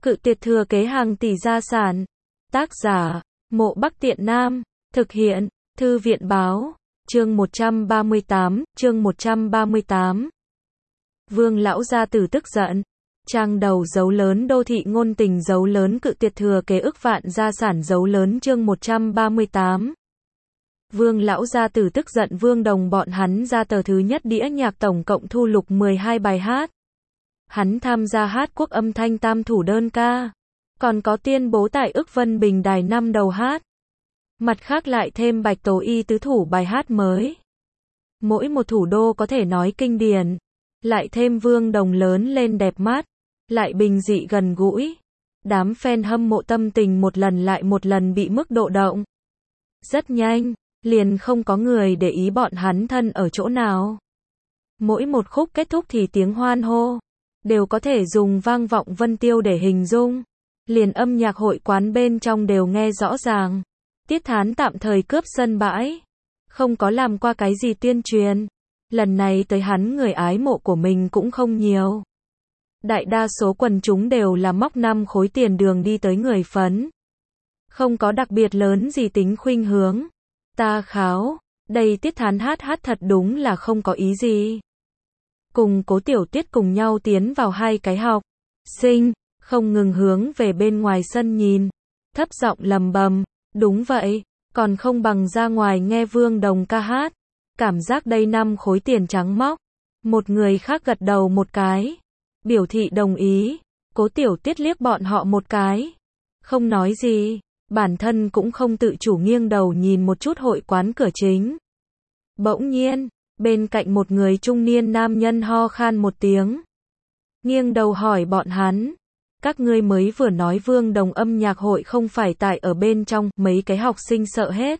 Cự tuyệt thừa kế hàng tỷ gia sản. Tác giả, Mộ Bắc Tiện Nam. Thực hiện, Thư viện báo. Chương 138. Vương lão gia tử tức giận. Trang đầu dấu lớn đô thị ngôn tình dấu lớn cự tuyệt thừa kế ức vạn gia sản dấu lớn chương 138. Vương lão gia tử tức giận Vương Đồng bọn hắn ra tờ thứ nhất đĩa nhạc tổng cộng thu lục 12 bài hát. Hắn tham gia hát quốc âm thanh tam thủ đơn ca. Còn có tuyên bố tại ức Vân Bình Đài năm đầu hát. Mặt khác lại thêm Bạch Tố Y tứ thủ bài hát mới. Mỗi một thủ đô có thể nói kinh điển. Lại thêm Vương Đồng lớn lên đẹp mắt. Lại bình dị gần gũi. Đám fan hâm mộ tâm tình một lần lại một lần bị mức độ động. Rất nhanh, liền không có người để ý bọn hắn thân ở chỗ nào. Mỗi một khúc kết thúc thì tiếng hoan hô. Đều có thể dùng vang vọng vân tiêu để hình dung. Liền âm nhạc hội quán bên trong đều nghe rõ ràng. Tiết Thán tạm thời cướp sân bãi. Không có làm qua cái gì tuyên truyền. Lần này tới hắn người ái mộ của mình cũng không nhiều. Đại đa số quần chúng đều là móc 5 khối tiền đường đi tới người phấn. Không có đặc biệt lớn gì tính khuynh hướng. Ta kháo, đây Tiết Thán hát thật đúng là không có ý gì. Cùng Cố Tiểu Tuyết cùng nhau tiến vào hai cái học sinh, không ngừng hướng về bên ngoài sân nhìn, thấp giọng lầm bầm, đúng vậy, còn không bằng ra ngoài nghe Vương Đồng ca hát. Cảm giác đây 5 khối tiền trắng móc. Một người khác gật đầu một cái, biểu thị đồng ý. Cố Tiểu Tuyết liếc bọn họ một cái, không nói gì, bản thân cũng không tự chủ nghiêng đầu nhìn một chút hội quán cửa chính. Bỗng nhiên, bên cạnh một người trung niên nam nhân ho khan một tiếng. Nghiêng đầu hỏi bọn hắn, các ngươi mới vừa nói Vương Đồng âm nhạc hội không phải tại ở bên trong, mấy cái học sinh sợ hết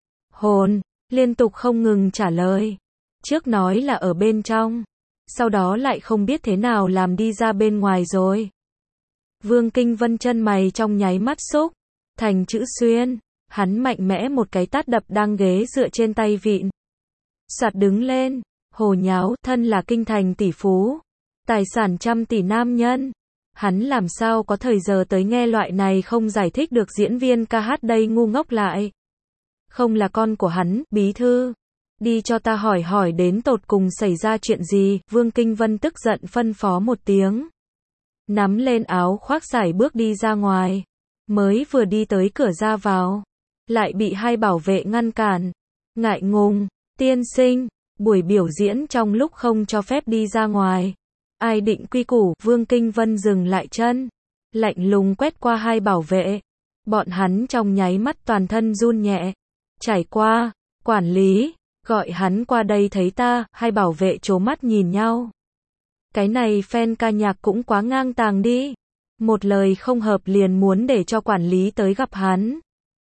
hồn, liên tục không ngừng trả lời. Trước nói là ở bên trong, sau đó lại không biết thế nào làm đi ra bên ngoài rồi. Vương Kinh Vân chân mày trong nháy mắt xúc thành chữ xuyên, hắn mạnh mẽ một cái tát đập đang ghế dựa trên tay vịn. Soạt đứng lên, hồ nháo, thân là kinh thành tỷ phú, tài sản trăm tỷ nam nhân. Hắn làm sao có thời giờ tới nghe loại này không giải thích được diễn viên ca hát đây ngu ngốc lại. Không là con của hắn, bí thư. Đi cho ta hỏi đến tột cùng xảy ra chuyện gì, Vương Kinh Vân tức giận phân phó một tiếng. Nắm lên áo khoác sải bước đi ra ngoài. Mới vừa đi tới cửa ra vào, lại bị hai bảo vệ ngăn cản. Ngại ngùng, tiên sinh, buổi biểu diễn trong lúc không cho phép đi ra ngoài. Ai định quy củ, Vương Kinh Vân dừng lại chân. Lạnh lùng quét qua hai bảo vệ. Bọn hắn trong nháy mắt toàn thân run nhẹ. Trải qua, quản lý, gọi hắn qua đây thấy ta, hai bảo vệ trố mắt nhìn nhau. Cái này fan ca nhạc cũng quá ngang tàng đi. Một lời không hợp liền muốn để cho quản lý tới gặp hắn.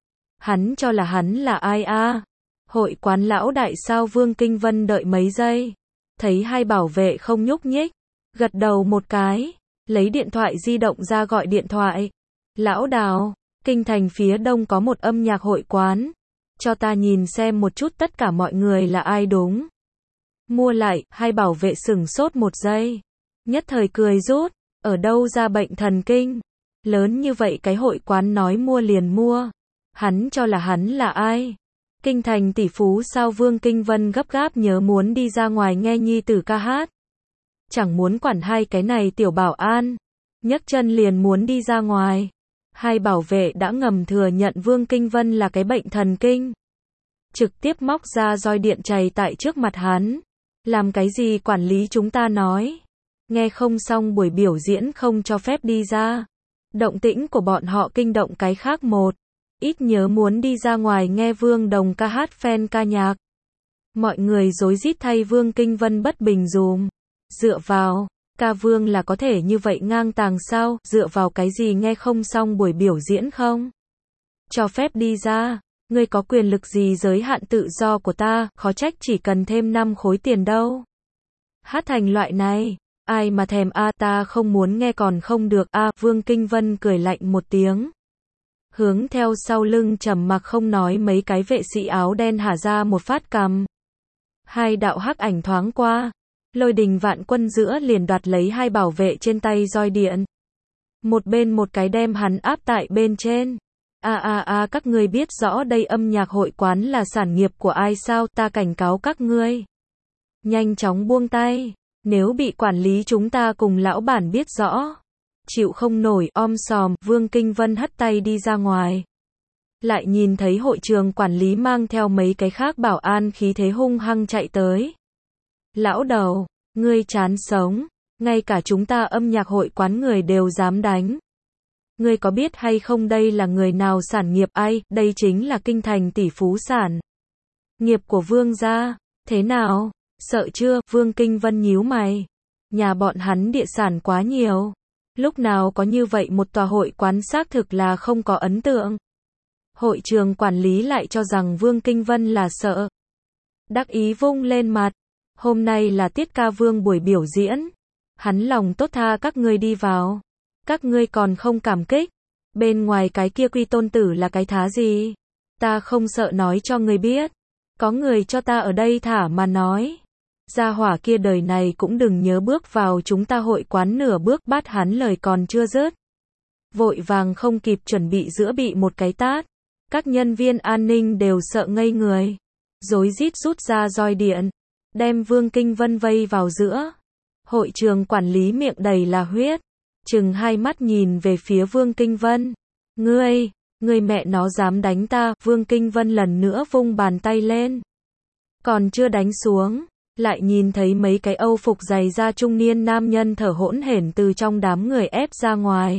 Hắn cho là hắn là ai a? Hội quán lão đại sao? Vương Kinh Vân đợi mấy giây. Thấy hai bảo vệ không nhúc nhích. Gật đầu một cái. Lấy điện thoại di động ra gọi điện thoại. Lão Đào, kinh thành phía đông có một âm nhạc hội quán. Cho ta nhìn xem một chút tất cả mọi người là ai đúng. Mua lại, hai bảo vệ sửng sốt một giây. Nhất thời cười rút. Ở đâu ra bệnh thần kinh? Lớn như vậy cái hội quán nói mua liền mua. Hắn cho là hắn là ai? Kinh thành tỷ phú sao? Vương Kinh Vân gấp gáp nhớ muốn đi ra ngoài nghe nhi tử ca hát. Chẳng muốn quản hai cái này tiểu bảo an. Nhấc chân liền muốn đi ra ngoài. Hai bảo vệ đã ngầm thừa nhận Vương Kinh Vân là cái bệnh thần kinh. Trực tiếp móc ra roi điện chày tại trước mặt hắn. Làm cái gì quản lý chúng ta nói. Nghe không xong buổi biểu diễn không cho phép đi ra. Động tĩnh của bọn họ kinh động cái khác một. Ít nhớ muốn đi ra ngoài nghe Vương Đồng ca hát fan ca nhạc. Mọi người rối rít thay Vương Kinh Vân bất bình dùm. Dựa vào, ca Vương là có thể như vậy ngang tàng sao? Dựa vào cái gì nghe không xong buổi biểu diễn không? Cho phép đi ra. Ngươi có quyền lực gì giới hạn tự do của ta? Khó trách chỉ cần thêm 5 khối tiền đâu. Hát thành loại này. Ai mà thèm a, ta không muốn nghe còn không được a. Vương Kinh Vân cười lạnh một tiếng. Hướng theo sau lưng trầm mặc không nói mấy cái vệ sĩ áo đen hả ra một phát cằm. Hai đạo hắc ảnh thoáng qua. Lôi đình vạn quân giữa liền đoạt lấy hai bảo vệ trên tay roi điện. một bên một cái đem hắn áp tại bên trên. Các ngươi biết rõ đây âm nhạc hội quán là sản nghiệp của ai sao, ta cảnh cáo các ngươi. Nhanh chóng buông tay, nếu bị quản lý chúng ta cùng lão bản biết rõ. Chịu không nổi, sòm, Vương Kinh Vân hất tay đi ra ngoài. Lại nhìn thấy hội trường quản lý mang theo mấy cái khác bảo an khí thế hung hăng chạy tới. Lão đầu, ngươi chán sống, ngay cả chúng ta âm nhạc hội quán người đều dám đánh. Ngươi có biết hay không đây là người nào sản nghiệp ai, đây chính là kinh thành tỷ phú sản nghiệp của Vương gia, thế nào, sợ chưa, Vương Kinh Vân nhíu mày. Nhà bọn hắn địa sản quá nhiều, lúc nào có như vậy một tòa hội quán xác thực là không có ấn tượng. Hội trường quản lý lại cho rằng Vương Kinh Vân là sợ. Đắc ý vung lên mặt, hôm nay là tiết ca Vương buổi biểu diễn. Hắn lòng tốt tha các ngươi đi vào. Các ngươi còn không cảm kích. Bên ngoài cái kia Quy Tôn tử là cái thá gì? Ta không sợ nói cho ngươi biết. Có người cho ta ở đây thả mà nói. Gia hỏa kia đời này cũng đừng nhớ bước vào chúng ta hội quán nửa bước, bắt hắn lời còn chưa dứt. Vội vàng không kịp chuẩn bị giữa bị một cái tát. Các nhân viên an ninh đều sợ ngây người. Rối rít rút ra roi điện. Đem Vương Kinh Vân vây vào giữa. Hội trường quản lý miệng đầy là huyết. Chừng hai mắt nhìn về phía Vương Kinh Vân. Ngươi mẹ nó dám đánh ta, Vương Kinh Vân lần nữa vung bàn tay lên. Còn chưa đánh xuống, lại nhìn thấy mấy cái âu phục dày da trung niên nam nhân thở hỗn hển từ trong đám người ép ra ngoài.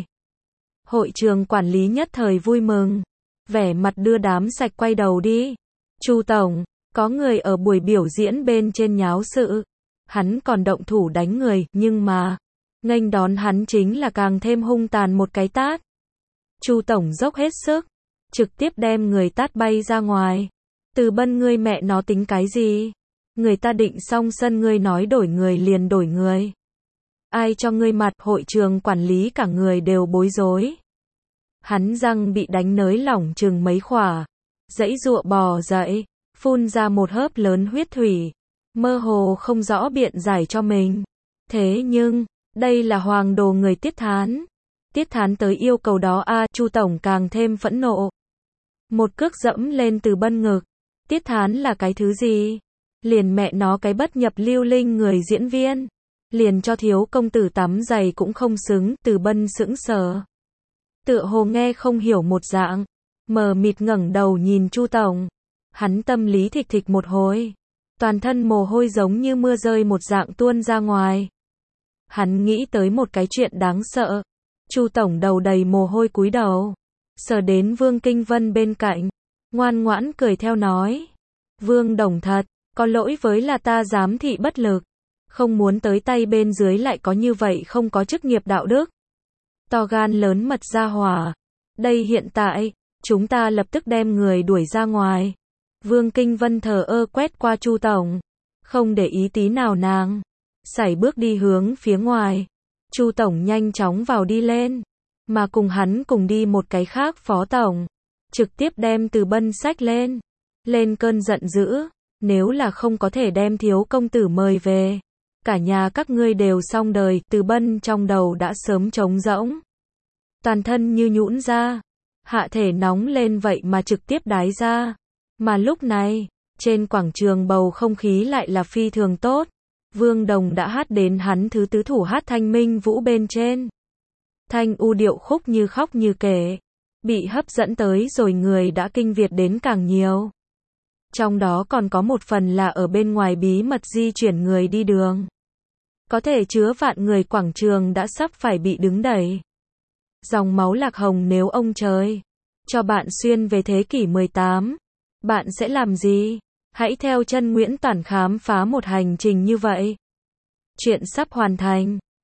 Hội trường quản lý nhất thời vui mừng. Vẻ mặt đưa đám sạch quay đầu đi. Chu tổng, có người ở buổi biểu diễn bên trên nháo sự. Hắn còn động thủ đánh người, nhưng mà nghênh đón hắn chính là càng thêm hung tàn một cái tát. Chu tổng dốc hết sức, trực tiếp đem người tát bay ra ngoài. Từ Bân, ngươi mẹ nó tính cái gì? Người ta định xong sân ngươi nói đổi người liền đổi người. Ai cho ngươi mặt? Hội trường quản lý cả người đều bối rối. Hắn răng bị đánh nới lỏng chừng mấy khỏa, giãy giụa bò dậy, phun ra một hớp lớn huyết thủy, mơ hồ không rõ biện giải cho mình. Thế nhưng, đây là hoàng đồ người Tiết Thán. Tiết Thán tới yêu cầu đó Chu tổng càng thêm phẫn nộ. Một cước dẫm lên Từ Bân ngực. Tiết Thán là cái thứ gì? Liền mẹ nó cái bất nhập lưu linh người diễn viên. Liền cho thiếu công tử tắm giày cũng không xứng, Từ Bân sững sờ. Tựa hồ nghe không hiểu một dạng, mờ mịt ngẩng đầu nhìn Chu tổng. Hắn tâm lý thịch thịch một hồi, toàn thân mồ hôi giống như mưa rơi một dạng tuôn ra ngoài. Hắn nghĩ tới một cái chuyện đáng sợ. Chu tổng đầu đầy mồ hôi cúi đầu, sờ đến Vương Kinh Vân bên cạnh, ngoan ngoãn cười theo nói: "Vương đồng thật, có lỗi với là ta giám thị bất lực, không muốn tới tay bên dưới lại có như vậy không có chức nghiệp đạo đức. To gan lớn mật ra hỏa. Đây hiện tại, chúng ta lập tức đem người đuổi ra ngoài." Vương Kinh Vân thờ ơ quét qua Chu tổng, không để ý tí nào nàng, sải bước đi hướng phía ngoài. Chu tổng nhanh chóng vào đi lên, mà cùng hắn cùng đi một cái khác phó tổng, trực tiếp đem Từ Bân xách lên. Lên cơn giận dữ, nếu là không có thể đem thiếu công tử mời về, cả nhà các ngươi đều xong đời. Từ Bân trong đầu đã sớm trống rỗng, toàn thân như nhũn ra, hạ thể nóng lên vậy mà trực tiếp đái ra. Mà lúc này, trên quảng trường bầu không khí lại là phi thường tốt. Vương Đồng đã hát đến hắn thứ tứ thủ hát thanh minh vũ bên trên. Thanh u điệu khúc như khóc như kể, bị hấp dẫn tới rồi người đã kinh Việt đến càng nhiều. Trong đó còn có một phần là ở bên ngoài bí mật di chuyển người đi đường. Có thể chứa vạn người quảng trường đã sắp phải bị đứng đẩy. Dòng máu lạc hồng, nếu ông trời cho bạn xuyên về thế kỷ 18, bạn sẽ làm gì? Hãy theo chân Nguyễn Toản khám phá một hành trình như vậy. Chuyện sắp hoàn thành.